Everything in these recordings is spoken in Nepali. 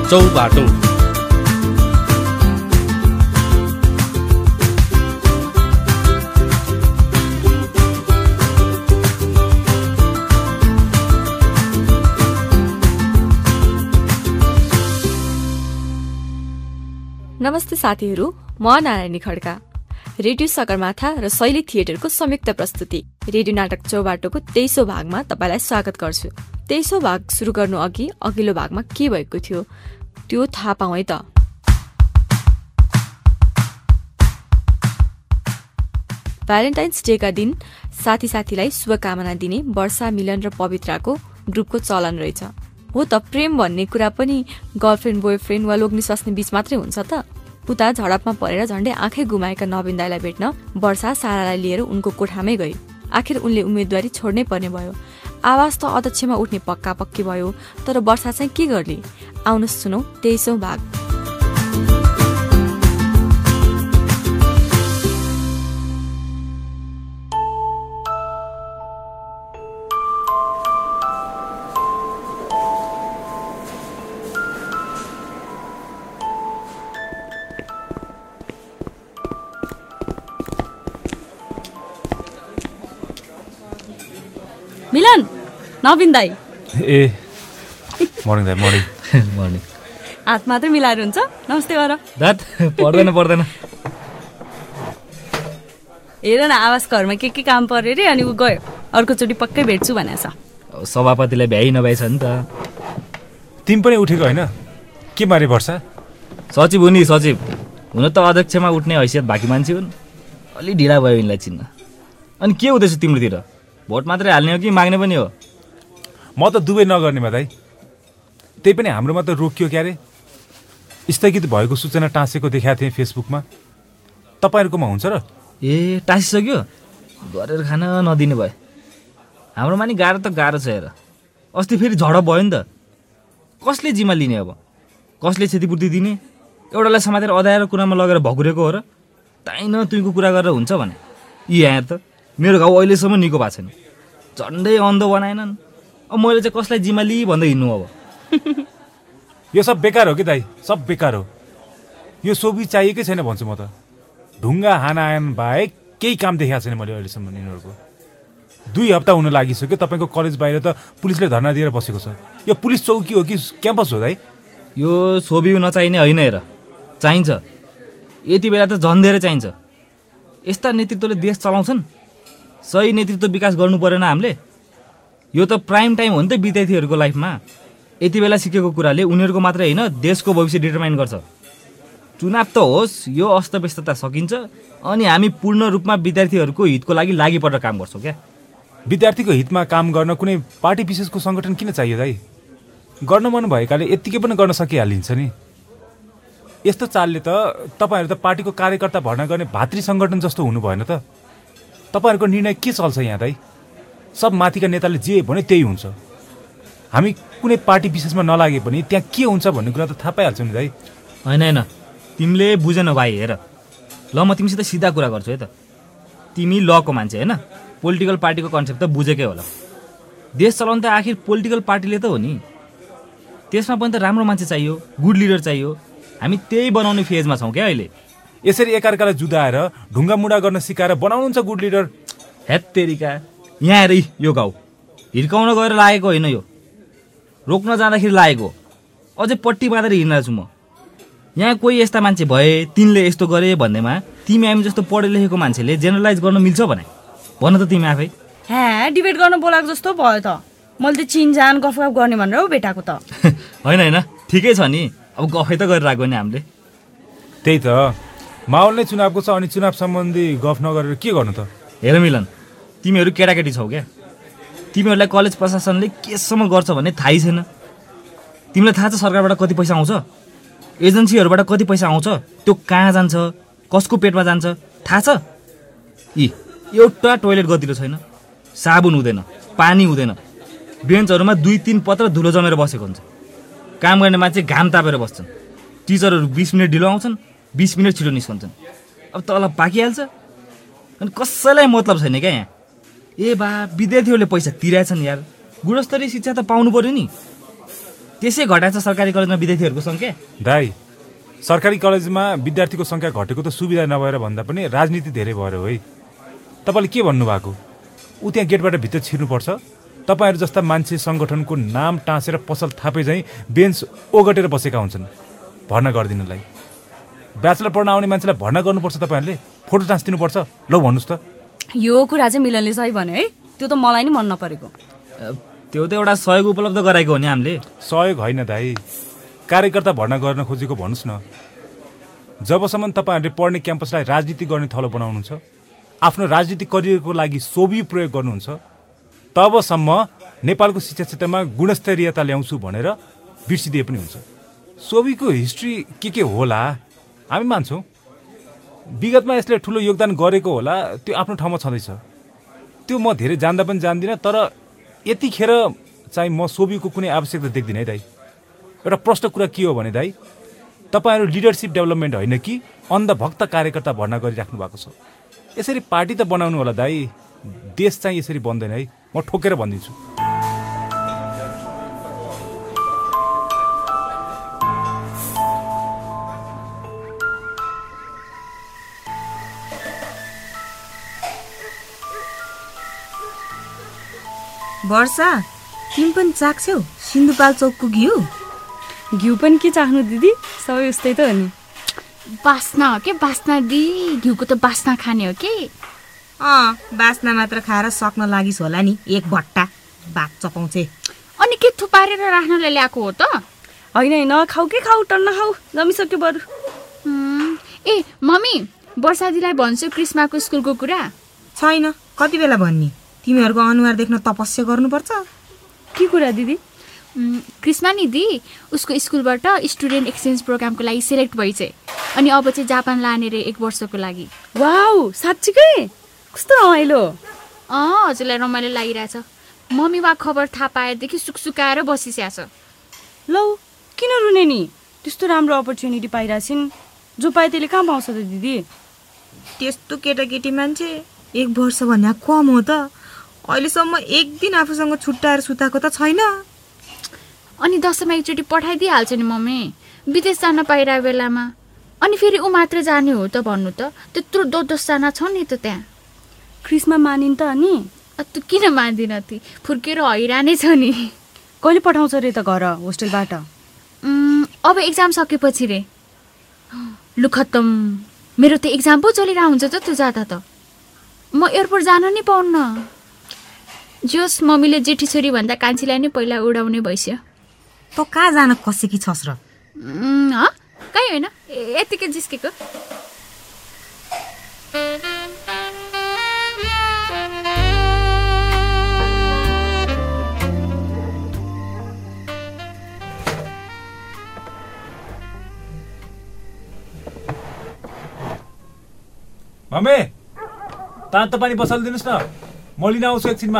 चौबाटो। नमस्ते साथीहरू, म नारायणी खड्का। रेडियो सगरमाथा र शैली थिएटरको संयुक्त प्रस्तुति रेडियो नाटक चौबाटोको 23औं भागमा तपाईलाई स्वागत गर्छु। 23औं भाग सुरु गर्नु अघि अघिल्लो भागमा के भएको थियो त्यो थाहा पाऊ है त। भ्यालेन्टाइन्स डेका दिन साथीलाई शुभकामना दिने वर्षा, मिलन र पवित्राको ग्रुपको चलन रहेछ। हो त, प्रेम भन्ने कुरा पनि गर्लफ्रेन्ड बोयफ्रेन्ड वा लोग्ने स्वास्नी बीच मात्रै हुन्छ त। उता झडपमा परेर झण्डै आँखै गुमाएका नवीन दाइलाई भेट्न वर्षा सारालाई लिएर उनको कोठामै गई। आखिर उनले उम्मेदवारी छोड्नै पर्ने भयो। आवाज त अध्यक्षमा उठ्ने पक्का पक्की भयो, तर वर्षा चाहिँ के गर्ने? आउनुहोस् सुनौ 23औं भाग। मिलन, नवीन दाई। ए मर्निङ दाई। मर्निङ। हात मात्रै मिलाएर हुन्छ? नमस्ते गर। दात पर्दैन। हेर न, आवास घरमा के काम पर्यो रे, अनि ऊ गयो। अर्कोचोटि पक्कै भेट्छु भनेछ। सभापतिलाई भ्याइ नभएछ नि त। तिमी पनि उठेको होइन? के मारे वर्षा? सचिव हुन्। हुन त अध्यक्षमा उठ्ने हैसियत बाँकी मान्छे हुन्। अलि ढिला भयो यिनलाई चिन्न। अनि के हुँदैछ तिम्रोतिर? भोट मात्रै हाल्ने हो कि माग्ने पनि हो? म त दुवै नगर्नेमा दाइ। त्यही पनि हाम्रोमा त रोकियो क्यारे। स्थगित भएको सूचना टाँसेको देखाएको थिएँ फेसबुकमा। तपाईँहरूकोमा हुन्छ र? ए, टाँसिसक्यो? गरेर खान नदिने भयो। हाम्रोमा नि गाह्रो त गाह्रो छ हेर। अस्ति फेरि झडप भयो नि त। कसले जिम्मा लिने अब? कसले क्षतिपूर्ति दिने? एउटालाई समातेर अधाएर कुरामा लगेर भकुरेको हो र? ताइन तुईको कुरा गरेर हुन्छ भने। यहाँ त मेरो घाउ अहिलेसम्म निको भएको छैन। झन्डै अन्धो बनाएनन्। अब मैले चाहिँ कसलाई जिम्मा लिई भन्दै हिँड्नु अब? यो सब बेकार हो कि दाइ, सब बेकार हो। यो सोबी चाहिएकै छैन भन्छु म त। ढुङ्गा हानायन बाहेक केही काम देखाएको छैन मैले अहिलेसम्म यिनीहरूको। 2 हप्ता हुन लागिसक्यो तपाईँको कलेज बाहिर त पुलिसले धर्ना दिएर बसेको छ। यो पुलिस चौकी हो कि क्याम्पस हो दाइ? यो सोबी नचाहिने होइन हेर, चाहिन्छ। यति बेला त झन् धेरै चाहिन्छ। यस्ता नेतृत्वले देश चलाउँछन्। सही नेतृत्व विकास गर्नु परेन हामीले? यो त प्राइम टाइम हो नि त विद्यार्थीहरूको लाइफमा। यति बेला सिकेको कुराले उनीहरूको मात्रै होइन देशको भविष्य डिटरमाइन गर्छ। चुनाव त होस्, यो अस्तव्यस्तता सकिन्छ अनि हामी पूर्ण रूपमा विद्यार्थीहरूको हितको लागि परेर काम गर्छौँ क्या। विद्यार्थीको हितमा काम गर्न कुनै पार्टी विशेषको सङ्गठन किन चाहियो दाइ? गर्न मन भएकाले यत्तिकै पनि गर्न सकिहालिन्छ नि। यस्तो चालले त तपाईँहरू त पार्टीको कार्यकर्ता भर्ना गर्ने भातृ सङ्गठन जस्तो हुनु भएन त। तपाईँहरूको निर्णय के चल्छ यहाँ दाइ? सब माथिका नेताले जे भने त्यही हुन्छ। हामी कुनै पार्टी विशेषमा नलागे पनि त्यहाँ के हुन्छ भन्ने कुरा त थाहा पाइहाल्छौँ नि दाइ। होइन, तिमीले बुझेन भाइ। हेर ल, म तिमीसित सिधा कुरा गर्छु है त। तिमी लको मान्छे होइन? पोलिटिकल पार्टीको कन्सेप्ट त बुझेकै होला। देश चलाउनु त आखिर पोलिटिकल पार्टीले त हो नि। त्यसमा पनि त राम्रो मान्छे चाहियो, गुड लिडर चाहियो। हामी त्यही बनाउने फेजमा छौँ क्या अहिले। यसरी एकअर्कालाई जुदाएर ढुङ्गा मुडा गर्न सिकाएर बनाउनुहुन्छ गुड लिडर। हेत्तेरिका, यहाँ हेर यो गाउँ हिर्काउन गएर लागेको होइन, यो रोक्न जाँदाखेरि लागेको। अझै पट्टी बाँधेर हिँड्न छु म। यहाँ कोही यस्ता मान्छे भए, तिनले यस्तो गरे भन्दैमा तिमी हामी जस्तो पढे लेखेको मान्छेले जेनरलाइज गर्न मिल्छ भने भन त तिमी आफै। डिबेट गर्न बोलाएको जस्तो भयो त। मैले त चिनजान गफगफ गर्ने भनेर हो भेटाएको त। होइन, ठिकै छ नि। अब गफै त गरिरहेको नि हामीले। त्यही त माहौल नै चुनावको छ, अनि चुनाव सम्बन्धी गफ नगरेर के गर्नु त? हेर मिलन, तिमीहरू केटाकेटी छौ क्या। तिमीहरूलाई कलेज प्रशासनले केसम्म गर्छ भन्ने थाहै छैन। तिमीलाई थाहा छ सरकारबाट कति पैसा आउँछ? एजेन्सीहरूबाट कति पैसा आउँछ? त्यो कहाँ जान्छ, कसको पेटमा जान्छ थाहा छ? एउटा टोइलेट गतिलो छैन, साबुन हुँदैन, पानी हुँदैन, बेन्चहरूमा 2-3 पत्र धुलो जमेर बसेको हुन्छ। काम गर्ने मान्छे घाम तापेर बस्छन्। टिचरहरू 20 मिनट ढिलो आउँछन्, 20 मिनट छिटो निस्कन्छन्। अब तलब पाकिहाल्छ अनि कसैलाई मतलब छैन क्या यहाँ। ए बा, विद्यार्थीहरूले पैसा तिराएछन् यार, गुणस्तरीय शिक्षा त पाउनु पर्यो नि। त्यसै घटाएको छ सरकारी कलेजमा विद्यार्थीहरूको सङ्ख्या। दाइ सरकारी कलेजमा विद्यार्थीको सङ्ख्या घटेको त सुविधा नभएर भन्दा पनि राजनीति धेरै भएर हो है। तपाईँले के भन्नुभएको? ऊ त्यहाँ गेटबाट भित्र छिर्नुपर्छ, तपाईँहरू जस्ता मान्छे सङ्गठनको नाम टाँसेर पसल थापे झैँ बेन्च ओगटेर बसेका हुन्छन् भर्ना गरिदिनलाई। ब्याचलर पढ्न आउने मान्छेलाई भर्ना गर्नुपर्छ, तपाईँहरूले फोटो टाँसिदिनुपर्छ। ल भन्नुहोस् त। यो कुरा चाहिँ मिलनले सही भन्यो है, त्यो त मलाई नि मन नपरेको। त्यो त एउटा सहयोग उपलब्ध गराएको हो नि हामीले। सहयोग होइन दाइ, कार्यकर्ता भर्ना गर्न खोजेको भन्नुहोस् न। जबसम्म तपाईँहरूले पढ्ने क्याम्पसलाई राजनीति गर्ने थलो बनाउनुहुन्छ, आफ्नो राजनीतिक करियरको लागि सोभी प्रयोग गर्नुहुन्छ, तबसम्म नेपालको शिक्षा क्षेत्रमा गुणस्तरीयता ल्याउँछु भनेर बिर्सिदिए पनि हुन्छ। सोभीको हिस्ट्री के होला हामी मान्छौँ। विगतमा यसले ठुलो योगदान गरेको होला, त्यो आफ्नो ठाउँमा छँदैछ। त्यो म धेरै जान्दा पनि जान्दिनँ, तर यतिखेर चाहिँ म सोभीको कुनै आवश्यकता देख्दिनँ है दाइ। एउटा प्रश्न कुरा के हो भने दाइ, तपाईँहरू लिडरसिप डेभलपमेन्ट होइन कि अन्धभक्त कार्यकर्ता भर्ना गरिराख्नु भएको छ। यसरी पार्टी त बनाउनु होला दाइ, देश चाहिँ यसरी बन्दैन है, म ठोकेर भनिदिन्छु। वर्षा, तिमी पनि चाख्छौ सिन्धुपाल्चोकको घिउ? घिउ पनि के चाख्नु दिदी, सबै उस्तै त हो नि। बास्ना हो के बास्ना दि, घिउको त बास्ना खाने हो कि? बास्ना मात्र खाएर सक्न लागिस् होला नि, एक भट्टा भात चपाउँछे। अनि के थुपारेर राख्नलाई ल्याएको हो त? होइन खाऊ के खाऊ, टन्न खाऊ, जमिसक्यो बरु। ए मम्मी, वर्षा दिदीलाई भन्छु क्रिस्माको स्कुलको कुरा। छैन, कति बेला भन्ने? तिमीहरूको अनुहार देख्न तपस्या गर्नुपर्छ। के कुरा दिदी? क्रिस्मा नि दी, उसको स्कुलबाट स्टुडेन्ट एक्सचेन्ज प्रोग्रामको लागि सेलेक्ट भइछ, अनि अब चाहिँ जापान लाने रे 1 वर्षको लागि। वाउ, साँच्चीकै? कस्तो रमाइलो। हजुरलाई रमाइलो लागिरहेछ। मम्मी वा खबर थाहा पाएदेखि सुकसुकाएर बसिस्या छ। लौ किन रुने नि, त्यस्तो राम्रो अपर्च्युनिटी पाइरहेछन्, जो पाए त्यसले कहाँ पाउँछ त दिदी? त्यस्तो केटाकेटी मान्छे 1 वर्ष भन्ने कम हो त? अहिलेसम्म एक दिन आफूसँग छुट्टाएर सुताएको त छैन। अनि दसैँमा एकचोटि पठाइदिइहाल्छ नि मम्मी, विदेश जान पाइरहेको बेलामा। अनि फेरि ऊ मात्र जाने हो त भन्नु त? त्यत्रो 10-10जना छ नि त त्यहाँ। क्रिस्मा मानिन् त अनि? तँ किन मान्दिन ती, फुर्केर हैरानै छ नि। कहिले पठाउँछ रे त घर होस्टेलबाट? अब एक्जाम सकेपछि रे। लु खत्तम, मेरो त एक्जाम पो चलिरहेको हुन्छ त त्यो जाँदा त। म एयरपोर्ट जान नि पाउन्न। जोस् मम्मीले जेठी छोरी भन्दा कान्छीलाई नै पहिला उडाउने भइस्यो। त कहाँ जान कसेकी छस् र? कहीँ होइन, यतिकै जिस्केको। मम्मी, तातो पानी बसालिदिनुहोस् न, म लिन आउँछु एकछिनमा।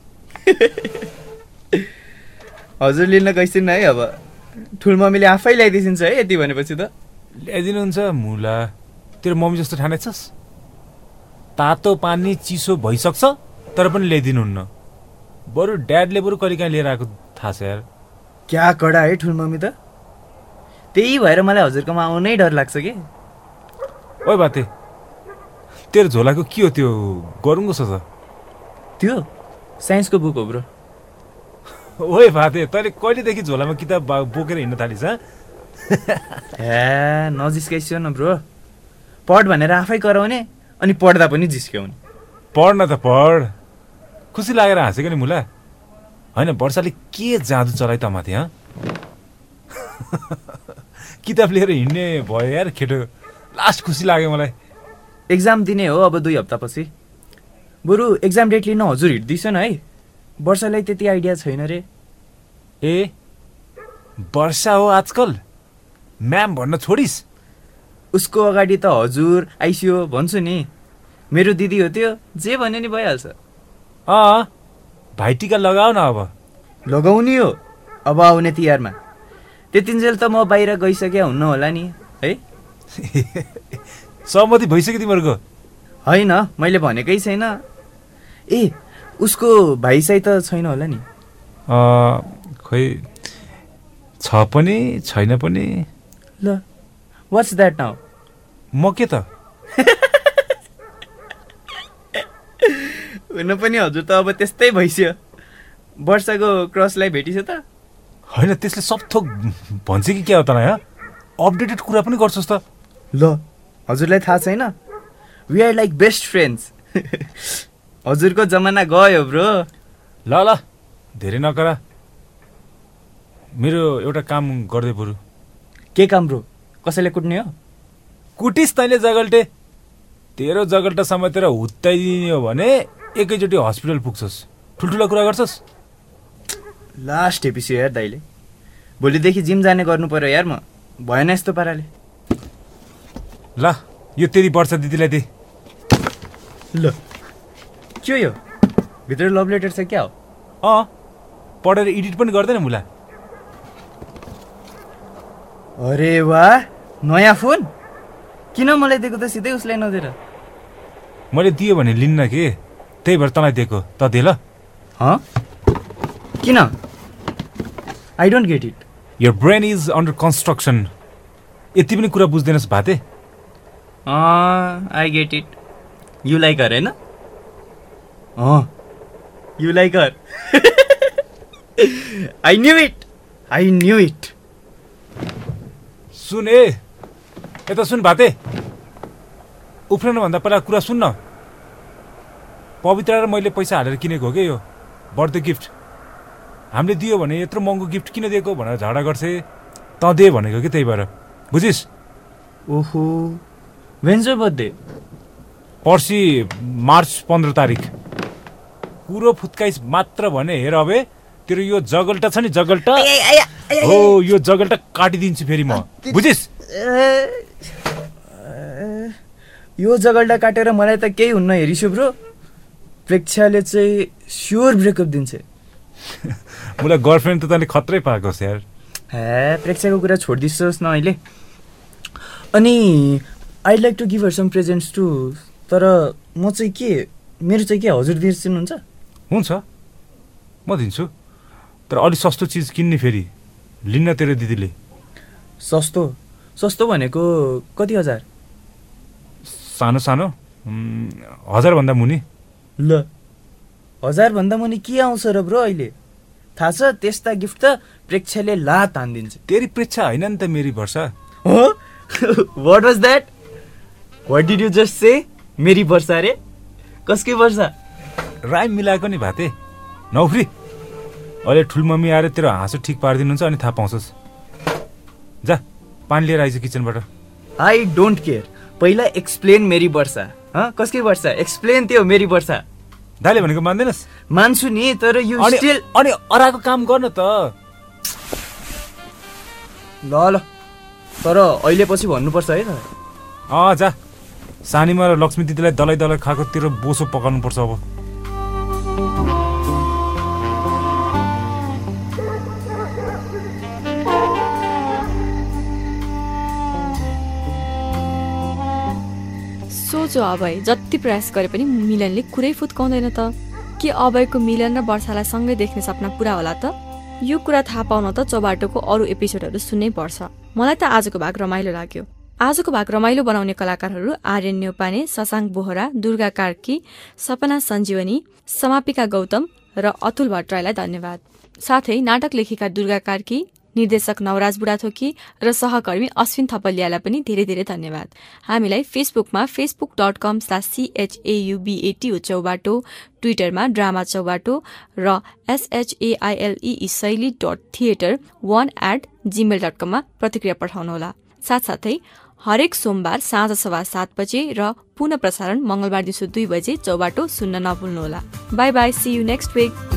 हजुर लिन गइसिन् है। अब ठुलमम्मीले आफै ल्याइदिन्छ है यति भनेपछि त? ल्याइदिनुहुन्छ मुला, तेरो मम्मी जस्तो ठानेछस्? तातो पानी चिसो भइसक्छ तर पनि ल्याइदिनुहुन्न। बरु ड्याडले बरु कहिले काहीँ लिएर आएको थाहा छ यार। क्या कडा है ठुलमम्मी त। त्यही भएर मलाई हजुरकोमा आउनै डर लाग्छ कि। ओइ बाते, तेरो झोलाको के हो त्यो गरुङ्गो छ त? त्यो साइन्सको बुक हो ब्रो। ओए भाते, तैँले कहिलेदेखि झोलामा किताब बोकेर हिँड्न थालिस्? हे नजिस्काइसियो न ब्रो, पढ भनेर आफै कराउने अनि पढ्दा पनि जिस्क्याउने। पढ्न त पढ, खुसी लागेर हाँसेको नि मुला। होइन वर्षाले के जादु चलाइ त माथि? किताब लिएर हिँड्ने भयो यार केटो, लास्ट खुसी लाग्यो मलाई। एक्जाम दिने हो अब 2 हप्तापछि। बरु एक्जाम डेट लिन हजुर हिँड्दैछ न है। वर्षालाई त्यति आइडिया छैन रे। ए वर्षा हो आजकल, म्याम भन्न छोडिस्? उसको अगाडि त हजुर आइसियो भन्छु नि। मेरो दिदी हो त्यो, जे भन्यो नि भइहाल्छ। भाइटिका लगाऊ न। अब लगाउने हो, अब आउने तिहारमा। त्यतिन्जेल त म बाहिर गइसक्या हुन्न होला नि है। सहमति भइसक्यो तिमीहरूको? होइन, मैले भनेकै छैन। ए उसको भाइ साई त छैन होला नि? खोइ छ पनि छैन पनि। ल वाट्स द्याट नाउ? म के त हुन पनि हजुर त अब त्यस्तै भइसक्यो। वर्षको क्रसलाई भेटिस त? होइन त्यसले सब थोक भन्छ कि क्या हो त यहाँ अपडेटेड कुरा पनि गर्छस् त। ल हजुरलाई थाहा छैन? We are like best friends. हजुरको जमाना गयो ब्रो। ल ल धेरै नकरा, मेरो एउटा काम गर्दै बरु। के काम ब्रो? कसैले कुट्ने हो? कुटिस तैँले जगल्टे, तेरो जगल्टा समातेर हुत्ताइदिने हो भने एकैचोटि हस्पिटल पुग्छस्। ठुल्ठुला कुरा गर्छस्। लास्ट एपिसोड यार दाइले। भोलिदेखि जिम जाने गर्नु पर्यो यार, म भएन यस्तो पाराले। ल यो तेरी वर्ष दिदीलाई दे। ल के हो यो? भित्र लभ लेटर छ क्या हो? पढेर एडिट पनि गर्दैन मुला। अरे वाह, नयाँ फोन? किन मलाई दिएको त सिधै उसलाई नदिएर? मैले दियो भने लिन्न के, त्यही भएर तँलाई दिएको। त दे ल। किन? I don't get it. Your brain is under construction. यति पनि कुरा बुझ्दैनस् भाते? I get it. You like her होइन? You like her. I knew it, I knew it. सुन ए, यता सुन भाते, उफ्रनुभन्दा पहिला कुरा सुन्न। पवित्र र मैले पैसा हालेर किनेको हो क्या यो बर्थडे गिफ्ट। हामीले दियो भने यत्रो महँगो गिफ्ट किन दिएको भनेर झगडा गर्छे। त दे भनेको कि, त्यही भएर बुझिस्? ओहो, वेन्स योर बर्थडे? पर्सि मार्च 15 तारिक। कुरो फुत्काइस मात्र भने हेर अबे, तेरो यो जगल्टा छ नि जगल्टा, हो यो जगल्टा काटिदिन्छु फेरि म, बुझिस्? यो जगल्टा काटेर मलाई त केही हुन्न हेरिसु ब्रो। प्रेक्षाले चाहिँ स्योर ब्रेकअप दिन्छ। मलाई गर्लफ्रेन्ड त तैँले खत्रै पाएको छ यार। प्रेक्षाको कुरा छोडिदिनुहोस् न अहिले। अनि I'd like to give her some presents too, तर म चाहिँ के, मेरो चाहिँ के हजुर दिनुहुन्छ? हुन्छ म दिन्छु, तर अलिक सस्तो चिज किन्ने फेरि, लिन्न तेरो दिदीले। सस्तो? सस्तो भनेको कति हजार? सानो सानो 1000 भन्दा मुनि। ल 1000 भन्दा मुनि के आउँछ र ब्रो अहिले? थाहा छ त्यस्ता गिफ्ट त प्रेक्षाले लात हान्दिन्छ। तेरी प्रेक्षा होइन नि त मेरी वर्षा। हो? What was that? What did you just say? मेरी वर्षा रे? कसकै वर्षा? राइम मिलाएको नि भाते, नौफ्री। अहिले ठुलमम्मी आएर तेरो हाँसो ठिक पारिदिनुहुन्छ अनि थाहा पाउँछस्। जा पानी लिएर आइज किचनबाट। आई डोन्ट केयर, पहिला एक्सप्लेन मेरी वर्षा। कसकै वर्षा? एक्सप्लेन त्यो मेरी वर्षा। दाइले भनेको मान्दैनस्? मान्छु नि, तर यु स्टिल। अनि अराको काम गर्न त। ल ल, तर अहिले पछि भन्नुपर्छ है त। जा सानीमा र लक्ष्मी दिदीलाई दलाई दलाई खाएको तेरो बोसो पकाउनु पर्छ अब। सोचो अभय जति प्रयास गरे पनि मिलनले कुरै फुत्काउँदैन त। के अभयको मिलन र वर्षालाई सँगै देख्ने सपना पुरा होला त? यो कुरा थाहा पाउन त चौबाटोको अरू एपिसोडहरू सुन्नै पर्छ। मलाई त आजको भाग रमाइलो लाग्यो। आजको भाग रमाइलो बनाउने कलाकारहरू आर्यन न्यौपाने, शशाङ्क बोहरा, दुर्गा कार्की, सपना सञ्जीवनी, समापिका गौतम र अतुल भट्टराईलाई धन्यवाद। साथै नाटक लेखिका दुर्गा कार्की, निर्देशक नवराज बुढाथोकी र सहकर्मी अश्विन थपलियालाई पनि धेरै धेरै धन्यवाद। हामीलाई फेसबुकमा facebook.com/CHAUBATO चौबाटो, ट्विटरमा ड्रामा चौबाटो र shaili.theater1@gmail.com मा प्रतिक्रिया पठाउनुहोला। साथसाथै हरेक सोमबार साँझ 7:15 बजे र पुनः प्रसारण मंगलबार दिउँसो 2 बजे चौबाटो सुन्न नभुल्नुहोला। Bye bye, see you next week.